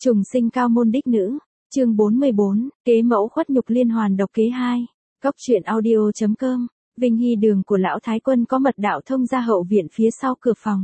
Trùng sinh cao môn đích nữ, chương 44, kế mẫu khuất nhục liên hoàn độc kế 2. Cốc truyện audio.com, Vinh Hy đường của lão Thái Quân có mật đạo thông ra hậu viện phía sau cửa phòng.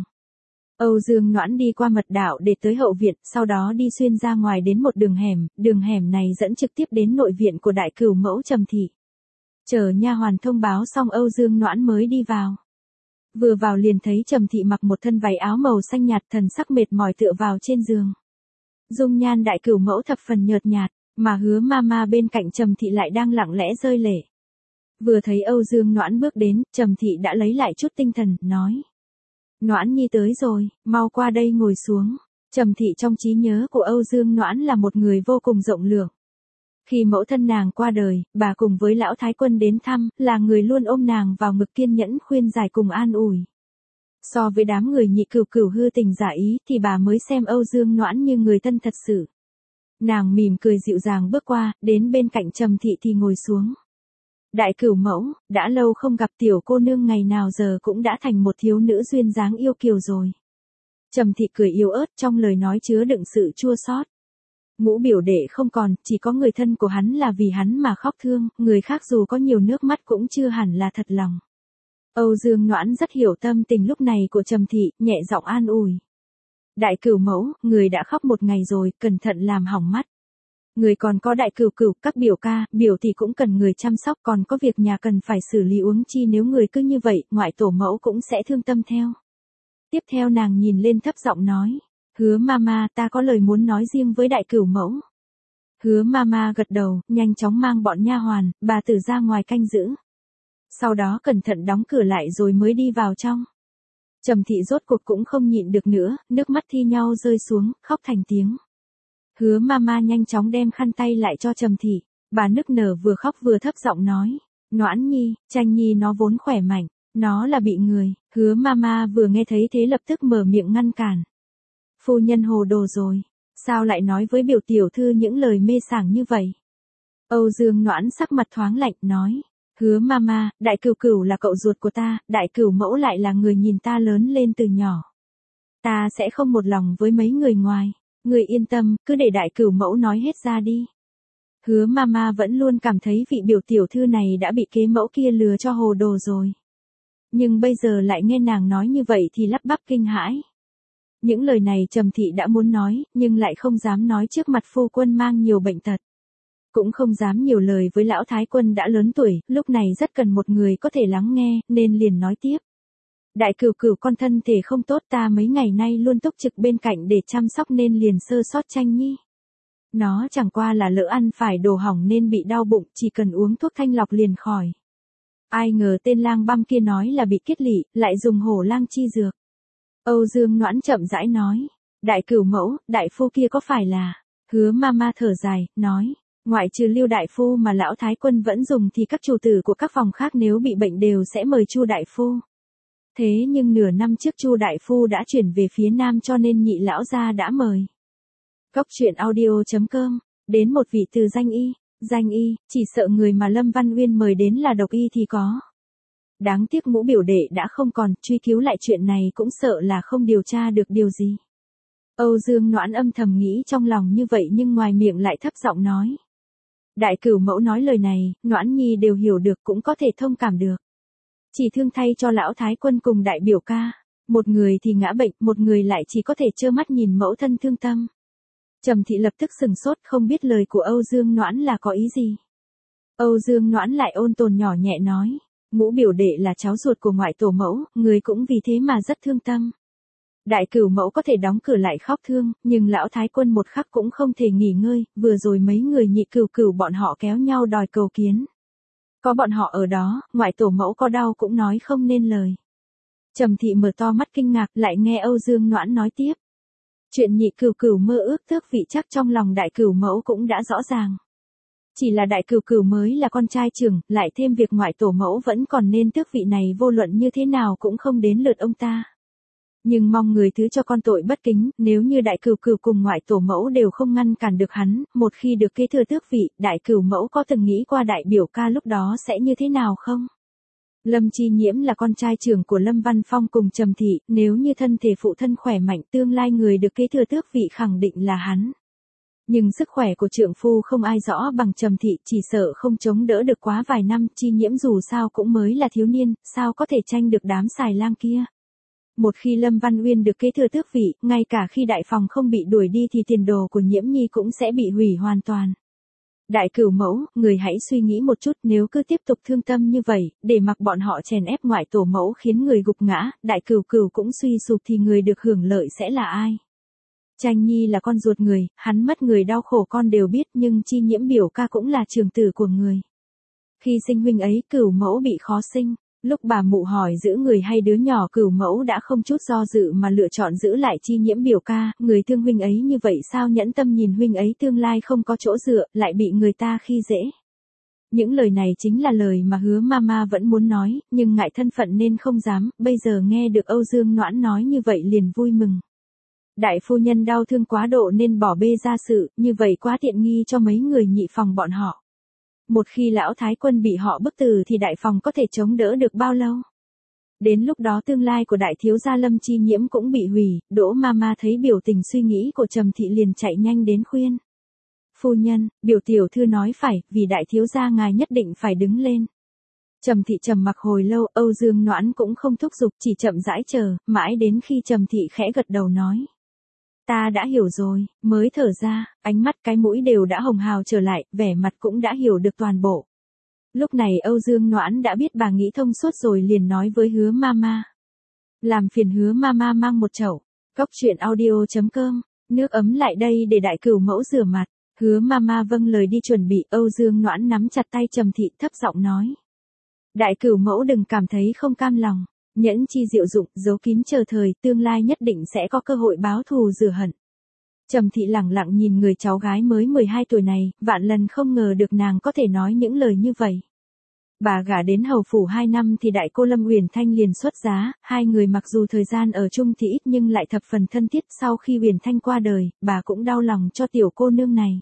Âu Dương Noãn đi qua mật đạo để tới hậu viện, sau đó đi xuyên ra ngoài đến một đường hẻm này dẫn trực tiếp đến nội viện của đại cửu mẫu Trầm Thị. Chờ nha hoàn thông báo xong Âu Dương Noãn mới đi vào. Vừa vào liền thấy Trầm Thị mặc một thân váy áo màu xanh nhạt, thần sắc mệt mỏi tựa vào trên giường. Dung nhan đại cửu mẫu thập phần nhợt nhạt, mà Hứa Mama bên cạnh Trầm Thị lại đang lặng lẽ rơi lệ. Vừa thấy Âu Dương Noãn bước đến, Trầm Thị đã lấy lại chút tinh thần, nói: Noãn nhi tới rồi, mau qua đây ngồi xuống. Trầm Thị trong trí nhớ của Âu Dương Noãn là một người vô cùng rộng lượng. Khi mẫu thân nàng qua đời, bà cùng với lão Thái Quân đến thăm, là người luôn ôm nàng vào ngực kiên nhẫn khuyên giải cùng an ủi. So với đám người nhị cửu cửu hư tình giả ý thì bà mới xem Âu Dương Noãn như người thân thật sự. Nàng mỉm cười dịu dàng bước qua, đến bên cạnh Trầm Thị thì ngồi xuống. Đại cửu mẫu, đã lâu không gặp tiểu cô nương ngày nào giờ cũng đã thành một thiếu nữ duyên dáng yêu kiều rồi. Trầm Thị cười yếu ớt trong lời nói chứa đựng sự chua xót. Ngũ biểu đệ không còn, chỉ có người thân của hắn là vì hắn mà khóc thương, người khác dù có nhiều nước mắt cũng chưa hẳn là thật lòng. Âu Dương Noãn rất hiểu tâm tình lúc này của Trầm Thị, nhẹ giọng an ủi. Đại cửu mẫu, người đã khóc một ngày rồi, cẩn thận làm hỏng mắt. Người còn có đại cửu cửu, các biểu ca, biểu thì cũng cần người chăm sóc, còn có việc nhà cần phải xử lý uống chi, nếu người cứ như vậy, ngoại tổ mẫu cũng sẽ thương tâm theo. Tiếp theo nàng nhìn lên thấp giọng nói. Hứa Mama, ta có lời muốn nói riêng với đại cửu mẫu. Hứa Mama gật đầu, nhanh chóng mang bọn nha hoàn, bà tử ra ngoài canh giữ. Sau đó cẩn thận đóng cửa lại rồi mới đi vào trong. Trầm Thị rốt cuộc cũng không nhịn được nữa, nước mắt thi nhau rơi xuống, khóc thành tiếng. Hứa Mama nhanh chóng đem khăn tay lại cho Trầm Thị, bà nức nở vừa khóc vừa thấp giọng nói. Noãn nhi, Tranh nhi nó vốn khỏe mạnh, nó là bị người. Hứa Mama vừa nghe thấy thế lập tức mở miệng ngăn cản. Phu nhân hồ đồ rồi, sao lại nói với biểu tiểu thư những lời mê sảng như vậy? Âu Dương Noãn sắc mặt thoáng lạnh, nói. Hứa Mama, đại cửu cửu là cậu ruột của ta, đại cửu mẫu lại là người nhìn ta lớn lên từ nhỏ. Ta sẽ không một lòng với mấy người ngoài, người yên tâm, cứ để đại cửu mẫu nói hết ra đi. Hứa Mama vẫn luôn cảm thấy vị biểu tiểu thư này đã bị kế mẫu kia lừa cho hồ đồ rồi. Nhưng bây giờ lại nghe nàng nói như vậy thì lắp bắp kinh hãi. Những lời này Trầm Thị đã muốn nói, nhưng lại không dám nói trước mặt phu quân mang nhiều bệnh tật. Cũng không dám nhiều lời với lão Thái Quân đã lớn tuổi, lúc này rất cần một người có thể lắng nghe, nên liền nói tiếp. Đại cửu cửu con thân thể không tốt, ta mấy ngày nay luôn túc trực bên cạnh để chăm sóc nên liền sơ sót Tranh nhi. Nó chẳng qua là lỡ ăn phải đồ hỏng nên bị đau bụng, chỉ cần uống thuốc thanh lọc liền khỏi. Ai ngờ tên lang băm kia nói là bị kết lị, lại dùng hổ lang chi dược. Âu Dương Noãn chậm rãi nói. Đại cửu mẫu, đại phu kia có phải là... Hứa Mama thở dài, nói. Ngoại trừ Lưu đại phu mà lão Thái Quân vẫn dùng thì các chủ tử của các phòng khác nếu bị bệnh đều sẽ mời Chu đại phu. Thế nhưng nửa năm trước Chu đại phu đã chuyển về phía Nam cho nên nhị lão gia đã mời. Cốc truyện audio.com, đến một vị từ danh y, chỉ sợ người mà Lâm Văn Uyên mời đến là độc y thì có. Đáng tiếc Ngũ biểu đệ đã không còn, truy cứu lại chuyện này cũng sợ là không điều tra được điều gì. Âu Dương Noãn âm thầm nghĩ trong lòng như vậy nhưng ngoài miệng lại thấp giọng nói. Đại cửu mẫu nói lời này, Noãn nhi đều hiểu được cũng có thể thông cảm được. Chỉ thương thay cho lão Thái Quân cùng đại biểu ca. Một người thì ngã bệnh, một người lại chỉ có thể trơ mắt nhìn mẫu thân thương tâm. Trầm Thị lập tức sừng sốt không biết lời của Âu Dương Noãn là có ý gì. Âu Dương Noãn lại ôn tồn nhỏ nhẹ nói. Ngũ biểu đệ là cháu ruột của ngoại tổ mẫu, người cũng vì thế mà rất thương tâm. Đại cửu mẫu có thể đóng cửa lại khóc thương, nhưng lão Thái Quân một khắc cũng không thể nghỉ ngơi, vừa rồi mấy người nhị cửu cửu bọn họ kéo nhau đòi cầu kiến. Có bọn họ ở đó, ngoại tổ mẫu có đau cũng nói không nên lời. Trầm Thị mở to mắt kinh ngạc lại nghe Âu Dương Noãn nói tiếp. Chuyện nhị cửu cửu mơ ước tước vị chắc trong lòng đại cửu mẫu cũng đã rõ ràng. Chỉ là đại cửu cửu mới là con trai trưởng, lại thêm việc ngoại tổ mẫu vẫn còn nên tước vị này vô luận như thế nào cũng không đến lượt ông ta. Nhưng mong người thứ cho con tội bất kính, nếu như đại cửu cửu cùng ngoại tổ mẫu đều không ngăn cản được hắn, một khi được kế thừa tước vị, đại cửu mẫu có từng nghĩ qua đại biểu ca lúc đó sẽ như thế nào không? Lâm Chi Nhiễm là con trai trưởng của Lâm Văn Phong cùng Trầm Thị, nếu như thân thể phụ thân khỏe mạnh tương lai người được kế thừa tước vị khẳng định là hắn. Nhưng sức khỏe của trượng phu không ai rõ bằng Trầm Thị, chỉ sợ không chống đỡ được quá vài năm, Chi Nhiễm dù sao cũng mới là thiếu niên, sao có thể tranh được đám xài lang kia. Một khi Lâm Văn Uyên được kế thừa tước vị, ngay cả khi đại phòng không bị đuổi đi thì tiền đồ của Nhiễm Nhi cũng sẽ bị hủy hoàn toàn. Đại cửu mẫu, người hãy suy nghĩ một chút, nếu cứ tiếp tục thương tâm như vậy, để mặc bọn họ chèn ép ngoại tổ mẫu khiến người gục ngã, đại cửu cửu cũng suy sụp thì người được hưởng lợi sẽ là ai? Tranh Nhi là con ruột người, hắn mất người đau khổ con đều biết, nhưng Chi Nhiễm biểu ca cũng là trường tử của người. Khi sinh huynh ấy, cửu mẫu bị khó sinh. Lúc bà mụ hỏi giữ người hay đứa nhỏ, cửu mẫu đã không chút do dự mà lựa chọn giữ lại Chi Nhiễm biểu ca, người thương huynh ấy như vậy sao nhẫn tâm nhìn huynh ấy tương lai không có chỗ dựa, lại bị người ta khi dễ. Những lời này chính là lời mà Hứa Mama vẫn muốn nói, nhưng ngại thân phận nên không dám, bây giờ nghe được Âu Dương Noãn nói như vậy liền vui mừng. Đại phu nhân đau thương quá độ nên bỏ bê gia sự, như vậy quá tiện nghi cho mấy người nhị phòng bọn họ. Một khi lão thái quân bị họ bức tử thì đại phòng có thể chống đỡ được bao lâu? Đến lúc đó tương lai của đại thiếu gia Lâm Chi Nhiễm cũng bị hủy, Đỗ Mama thấy biểu tình suy nghĩ của Trầm Thị liền chạy nhanh đến khuyên. Phu nhân, biểu tiểu thư nói phải, vì đại thiếu gia ngài nhất định phải đứng lên. Trầm Thị trầm mặc hồi lâu, Âu Dương Noãn cũng không thúc giục, chỉ chậm rãi chờ, mãi đến khi Trầm Thị khẽ gật đầu nói. Ta đã hiểu rồi, mới thở ra, ánh mắt cái mũi đều đã hồng hào trở lại, vẻ mặt cũng đã hiểu được toàn bộ. Lúc này Âu Dương Noãn đã biết bà nghĩ thông suốt rồi liền nói với Hứa Mama. Làm phiền Hứa Mama mang một chậu. Cốc truyện audio.com, nước ấm lại đây để đại cửu mẫu rửa mặt. Hứa Mama vâng lời đi chuẩn bị, Âu Dương Noãn nắm chặt tay Trầm Thị thấp giọng nói. Đại cửu mẫu đừng cảm thấy không cam lòng. Nhẫn chi diệu dụng, giấu kín chờ thời, tương lai nhất định sẽ có cơ hội báo thù rửa hận. Trầm Thị lẳng lặng nhìn người cháu gái mới 12 tuổi này, vạn lần không ngờ được nàng có thể nói những lời như vậy. Bà gả đến hầu phủ 2 năm thì đại cô Lâm Uyển Thanh liền xuất giá, hai người mặc dù thời gian ở chung thì ít nhưng lại thập phần thân thiết. Sau khi Uyển Thanh qua đời, bà cũng đau lòng cho tiểu cô nương này.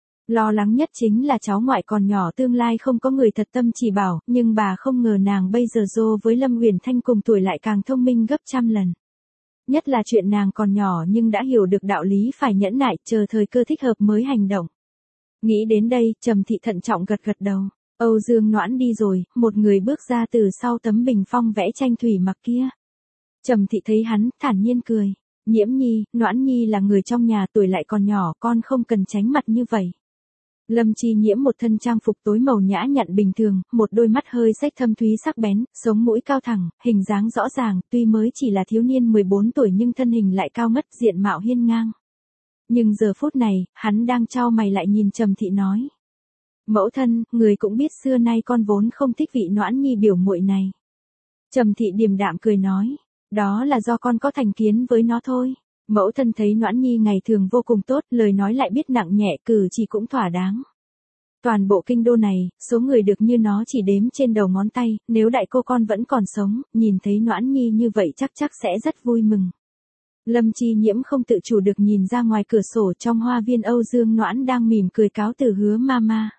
Lo lắng nhất chính là cháu ngoại còn nhỏ tương lai không có người thật tâm chỉ bảo, nhưng bà không ngờ nàng bây giờ dô với Lâm Uyển Thanh cùng tuổi lại càng thông minh gấp trăm lần. Nhất là chuyện nàng còn nhỏ nhưng đã hiểu được đạo lý phải nhẫn nại, chờ thời cơ thích hợp mới hành động. Nghĩ đến đây, Trầm Thị thận trọng gật gật đầu. Âu Dương Noãn đi rồi, một người bước ra từ sau tấm bình phong vẽ tranh thủy mặc kia. Trầm Thị thấy hắn, thản nhiên cười. Nhiễm Nhi, Noãn Nhi là người trong nhà, tuổi lại còn nhỏ, con không cần tránh mặt như vậy. Lâm Chi Nhiễm một thân trang phục tối màu nhã nhặn bình thường, một đôi mắt hơi xếch thâm thúy sắc bén, sống mũi cao thẳng, hình dáng rõ ràng, tuy mới chỉ là thiếu niên 14 tuổi nhưng thân hình lại cao ngất, diện mạo hiên ngang. Nhưng giờ phút này, hắn đang chau mày lại nhìn Trầm Thị nói. Mẫu thân, người cũng biết xưa nay con vốn không thích vị Noãn Nhi biểu muội này. Trầm Thị điềm đạm cười nói, đó là do con có thành kiến với nó thôi. Mẫu thân thấy Noãn Nhi ngày thường vô cùng tốt, lời nói lại biết nặng nhẹ, cử chỉ cũng thỏa đáng. Toàn bộ kinh đô này, số người được như nó chỉ đếm trên đầu ngón tay, nếu đại cô con vẫn còn sống, nhìn thấy Noãn Nhi như vậy chắc sẽ rất vui mừng. Lâm Chi Nhiễm không tự chủ được nhìn ra ngoài cửa sổ, trong hoa viên Âu Dương Noãn đang mỉm cười cáo từ Hứa Mama.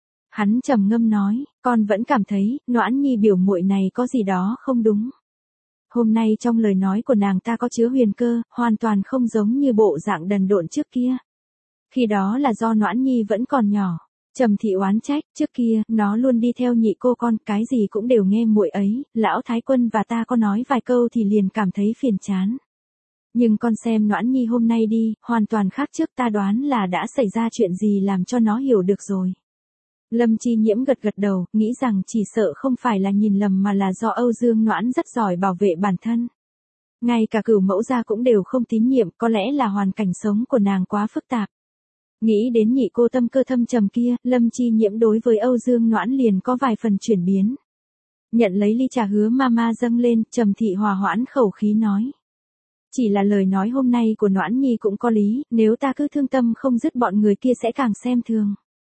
Hắn trầm ngâm nói, con vẫn cảm thấy, Noãn Nhi biểu muội này có gì đó không đúng. Hôm nay trong lời nói của nàng ta có chứa huyền cơ, hoàn toàn không giống như bộ dạng đần độn trước kia. Khi đó là do Noãn Nhi vẫn còn nhỏ. Trầm Thị oán trách, trước kia, nó luôn đi theo nhị cô con, cái gì cũng đều nghe muội ấy, lão thái quân và ta có nói vài câu thì liền cảm thấy phiền chán. Nhưng con xem Noãn Nhi hôm nay đi, hoàn toàn khác trước, ta đoán là đã xảy ra chuyện gì làm cho nó hiểu được rồi. Lâm Chi Nhiễm gật gật đầu, nghĩ rằng chỉ sợ không phải là nhìn lầm mà là do Âu Dương Noãn rất giỏi bảo vệ bản thân. Ngay cả cửu mẫu gia cũng đều không tín nhiệm, có lẽ là hoàn cảnh sống của nàng quá phức tạp. Nghĩ đến nhị cô tâm cơ thâm trầm kia, Lâm Chi Nhiễm đối với Âu Dương Noãn liền có vài phần chuyển biến. Nhận lấy ly trà Hứa Mama dâng lên, Trầm Thị hòa hoãn khẩu khí nói. Chỉ là lời nói hôm nay của Noãn Nhi cũng có lý, nếu ta cứ thương tâm không dứt bọn người kia sẽ càng xem thường.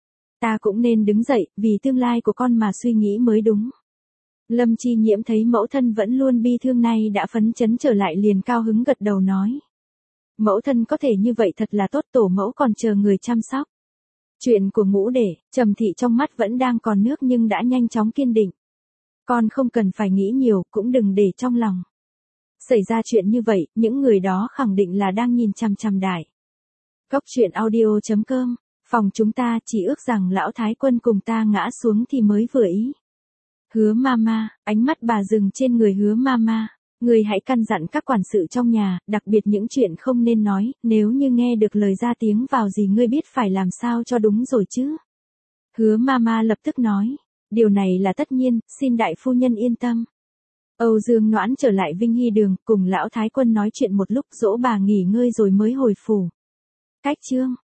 Ta cũng nên đứng dậy, vì tương lai của con mà suy nghĩ mới đúng. Lâm Chi Nhiễm thấy mẫu thân vẫn luôn bi thương này đã phấn chấn trở lại liền cao hứng gật đầu nói. Mẫu thân có thể như vậy thật là tốt, tổ mẫu còn chờ người chăm sóc. Chuyện của Ngũ Đệ, Trầm Thị trong mắt vẫn đang còn nước nhưng đã nhanh chóng kiên định. Con không cần phải nghĩ nhiều, cũng đừng để trong lòng. Xảy ra chuyện như vậy, những người đó khẳng định là đang nhìn chằm chằm đại Cốc truyện audio.com, phòng chúng ta chỉ ước rằng lão thái quân cùng ta ngã xuống thì mới vừa ý. Hứa Mama, ánh mắt bà dừng trên người Hứa Mama. Người hãy căn dặn các quản sự trong nhà, đặc biệt những chuyện không nên nói, nếu như nghe được lời ra tiếng vào gì ngươi biết phải làm sao cho đúng rồi chứ. Hứa Mama lập tức nói, điều này là tất nhiên, xin đại phu nhân yên tâm. Âu Dương Noãn trở lại Vinh Hy Đường, cùng lão thái quân nói chuyện một lúc dỗ bà nghỉ ngơi rồi mới hồi phủ. Cách chương